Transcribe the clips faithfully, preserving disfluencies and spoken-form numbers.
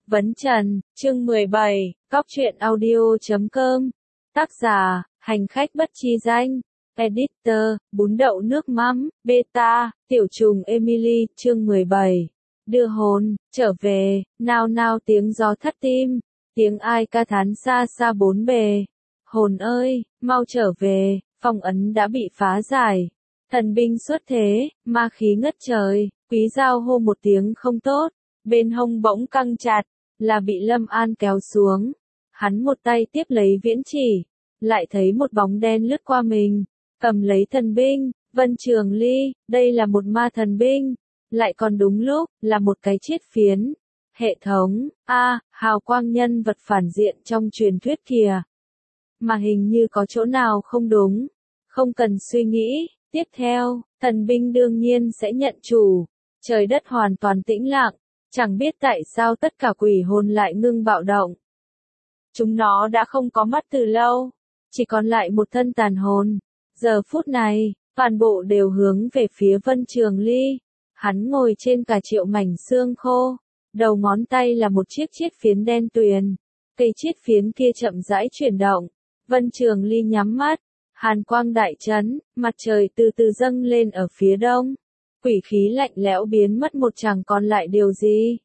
Vấn Trần, chương mười bảy, Cóc truyện audio chấm com. Tác giả, hành khách bất chi danh. Editor, bún đậu nước mắm, beta, tiểu trùng Emily, chương mười bảy. Đưa hồn, trở về, nao nao tiếng gió thắt tim, tiếng ai ca thán xa xa bốn bề. Hồn ơi, mau trở về, phong ấn đã bị phá giải. Thần binh xuất thế, ma khí ngất trời, Quý Dao hô một tiếng không tốt, bên hông bỗng căng chặt, là bị Lâm An kéo xuống. Hắn một tay tiếp lấy viễn chỉ, lại thấy một bóng đen lướt qua mình, cầm lấy thần binh, Vân Trường Ly, đây là một ma thần binh, lại còn đúng lúc, là một cái chiết phiến. Hệ thống, a, hào quang nhân vật phản diện trong truyền thuyết kìa. Mà hình như có chỗ nào không đúng, không cần suy nghĩ, tiếp theo, thần binh đương nhiên sẽ nhận chủ. Trời đất hoàn toàn tĩnh lặng, chẳng biết tại sao tất cả quỷ hồn lại ngưng bạo động. Chúng nó đã không có mắt từ lâu, chỉ còn lại một thân tàn hồn. Giờ phút này, toàn bộ đều hướng về phía Vân Trường Ly. Hắn ngồi trên cả triệu mảnh xương khô, đầu ngón tay là một chiếc chiết phiến đen tuyền. Cây chiết phiến kia chậm rãi chuyển động. Vân Trường Ly nhắm mắt, hàn quang đại chấn, mặt trời từ từ dâng lên ở phía đông. Quỷ khí lạnh lẽo biến mất một chẳng còn lại điều gì.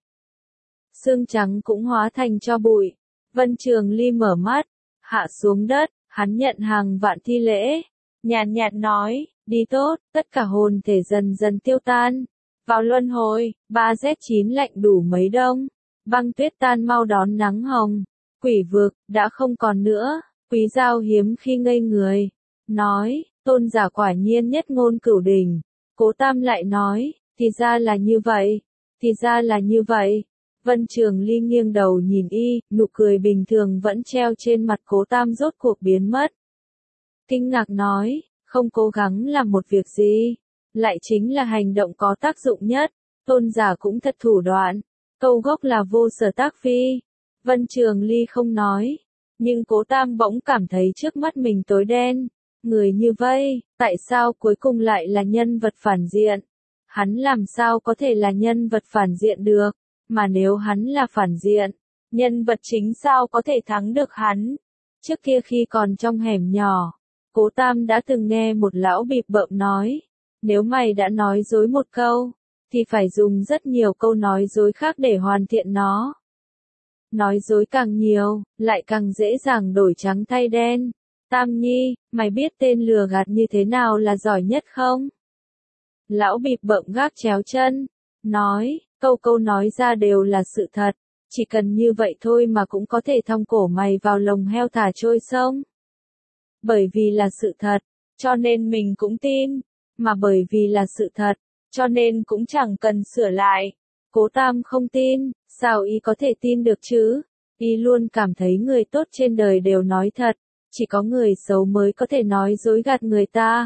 Xương trắng cũng hóa thành tro bụi. Vân Trường Ly mở mắt, hạ xuống đất, hắn nhận hàng vạn thi lễ. Nhàn nhạt nói, đi tốt, tất cả hồn thể dần dần tiêu tan. Vào luân hồi, ba Z chín lạnh đủ mấy đông. Băng tuyết tan mau đón nắng hồng. Quỷ vực, đã không còn nữa. Quý Dao hiếm khi ngây người. Nói, tôn giả quả nhiên nhất ngôn cửu đỉnh. Cố Tam lại nói, thì ra là như vậy, thì ra là như vậy. Vân Trường Ly nghiêng đầu nhìn y, nụ cười bình thường vẫn treo trên mặt Cố Tam rốt cuộc biến mất. Kinh ngạc nói, không cố gắng làm một việc gì, lại chính là hành động có tác dụng nhất. Tôn giả cũng thật thủ đoạn, câu gốc là vô sở tác phi. Vân Trường Ly không nói, nhưng Cố Tam bỗng cảm thấy trước mắt mình tối đen. Người như vậy, tại sao cuối cùng lại là nhân vật phản diện? Hắn làm sao có thể là nhân vật phản diện được? Mà nếu hắn là phản diện, nhân vật chính sao có thể thắng được hắn? Trước kia khi còn trong hẻm nhỏ, Cố Tam đã từng nghe một lão bịp bợm nói, nếu mày đã nói dối một câu, thì phải dùng rất nhiều câu nói dối khác để hoàn thiện nó. Nói dối càng nhiều, lại càng dễ dàng đổi trắng thay đen. Tam Nhi, mày biết tên lừa gạt như thế nào là giỏi nhất không? Lão bịp bợm gác chéo chân, nói, câu câu nói ra đều là sự thật, chỉ cần như vậy thôi mà cũng có thể thong cổ mày vào lồng heo thả trôi sông. Bởi vì là sự thật, cho nên mình cũng tin, mà bởi vì là sự thật, cho nên cũng chẳng cần sửa lại. Cố Tam không tin, sao y có thể tin được chứ? Y luôn cảm thấy người tốt trên đời đều nói thật. Chỉ có người xấu mới có thể nói dối gạt người ta.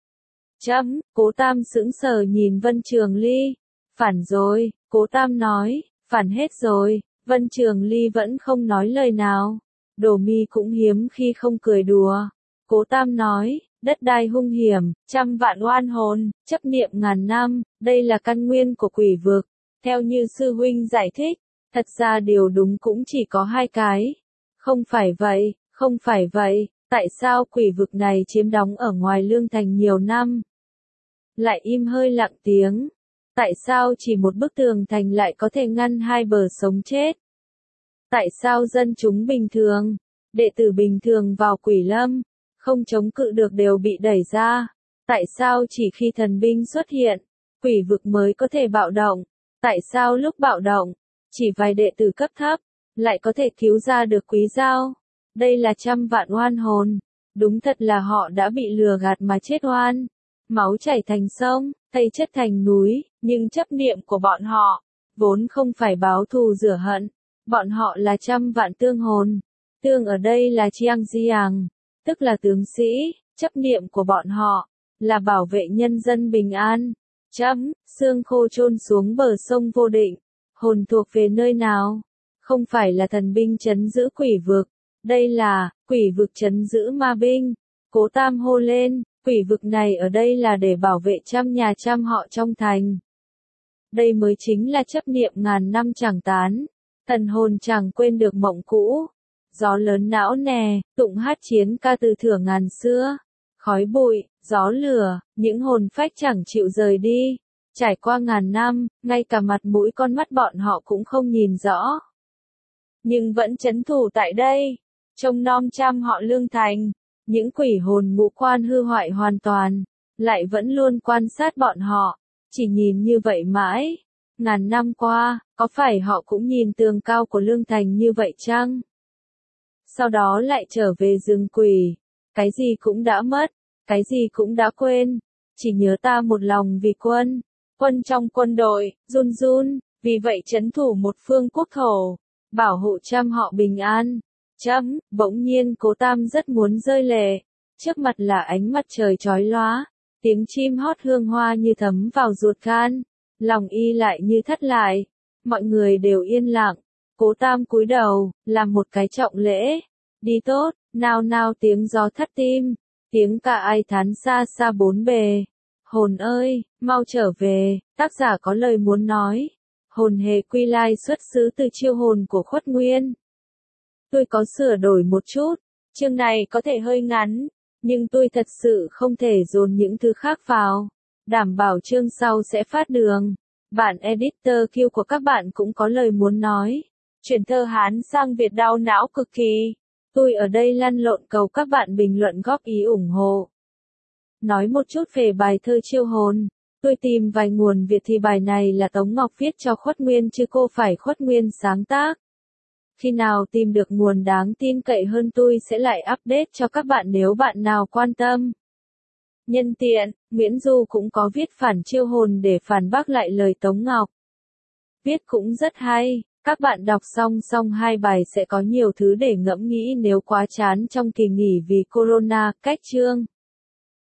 Chấm, Cố Tam sững sờ nhìn Vân Trường Ly. Phản rồi, Cố Tam nói, phản hết rồi. Vân Trường Ly vẫn không nói lời nào. Đồ Mi cũng hiếm khi không cười đùa. Cố Tam nói, đất đai hung hiểm, trăm vạn oan hồn, chấp niệm ngàn năm, đây là căn nguyên của quỷ vực. Theo như sư huynh giải thích, thật ra điều đúng cũng chỉ có hai cái. Không phải vậy. Không phải vậy, tại sao quỷ vực này chiếm đóng ở ngoài Lương Thành nhiều năm? Lại im hơi lặng tiếng. Tại sao chỉ một bức tường thành lại có thể ngăn hai bờ sống chết? Tại sao dân chúng bình thường, đệ tử bình thường vào quỷ lâm, không chống cự được đều bị đẩy ra? Tại sao chỉ khi thần binh xuất hiện, quỷ vực mới có thể bạo động? Tại sao lúc bạo động, chỉ vài đệ tử cấp thấp, lại có thể cứu ra được Quý Dao? Đây là trăm vạn oan hồn, đúng thật là họ đã bị lừa gạt mà chết oan. Máu chảy thành sông, thây chất thành núi, nhưng chấp niệm của bọn họ, vốn không phải báo thù rửa hận. Bọn họ là trăm vạn tương hồn. Tương ở đây là Chiang Giang, tức là tướng sĩ, chấp niệm của bọn họ, là bảo vệ nhân dân bình an. Chấm, xương khô chôn xuống bờ sông vô định, hồn thuộc về nơi nào? Không phải là thần binh trấn giữ quỷ vực. Đây là, quỷ vực trấn giữ ma binh. Cố Tam hô lên, quỷ vực này ở đây là để bảo vệ trăm nhà trăm họ trong thành. Đây mới chính là chấp niệm ngàn năm chẳng tán. Thần hồn chẳng quên được mộng cũ. Gió lớn não nè, tụng hát chiến ca từ thửa ngàn xưa. Khói bụi, gió lửa, những hồn phách chẳng chịu rời đi. Trải qua ngàn năm, ngay cả mặt mũi con mắt bọn họ cũng không nhìn rõ. Nhưng vẫn trấn thủ tại đây, trông nom chăm họ Lương Thành. Những quỷ hồn ngũ quan hư hoại hoàn toàn, lại vẫn luôn quan sát bọn họ, chỉ nhìn như vậy mãi. Ngàn năm qua, có phải họ cũng nhìn tường cao của Lương Thành như vậy chăng? Sau đó lại trở về rừng quỷ, cái gì cũng đã mất, cái gì cũng đã quên, chỉ nhớ ta một lòng vì quân, quân trong quân đội, run run, vì vậy trấn thủ một phương quốc thổ, bảo hộ trăm họ bình an. Chấm, bỗng nhiên Cố Tam rất muốn rơi lệ, trước mặt là ánh mặt trời chói lóa, tiếng chim hót hương hoa như thấm vào ruột gan, lòng y lại như thắt lại, mọi người đều yên lặng, Cố Tam cúi đầu, làm một cái trọng lễ, đi tốt, nao nao tiếng gió thắt tim, tiếng ca ai thán xa xa bốn bề, hồn ơi, mau trở về, tác giả có lời muốn nói, hồn hề quy lai xuất xứ từ chiêu hồn của Khuất Nguyên. Tôi có sửa đổi một chút, chương này có thể hơi ngắn, nhưng tôi thật sự không thể dồn những thứ khác vào, đảm bảo chương sau sẽ phát đường. Bạn editor Q của các bạn cũng có lời muốn nói, chuyển thơ Hán sang Việt đau não cực kỳ. Tôi ở đây lăn lộn cầu các bạn bình luận góp ý ủng hộ. Nói một chút về bài thơ chiêu hồn, tôi tìm vài nguồn Việt thì bài này là Tống Ngọc viết cho Khuất Nguyên chứ cô phải Khuất Nguyên sáng tác. Khi nào tìm được nguồn đáng tin cậy hơn tôi sẽ lại update cho các bạn nếu bạn nào quan tâm. Nhân tiện, Nguyễn Du cũng có viết phản chiêu hồn để phản bác lại lời Tống Ngọc. Viết cũng rất hay, các bạn đọc xong xong hai bài sẽ có nhiều thứ để ngẫm nghĩ nếu quá chán trong kỳ nghỉ vì corona. Cách chương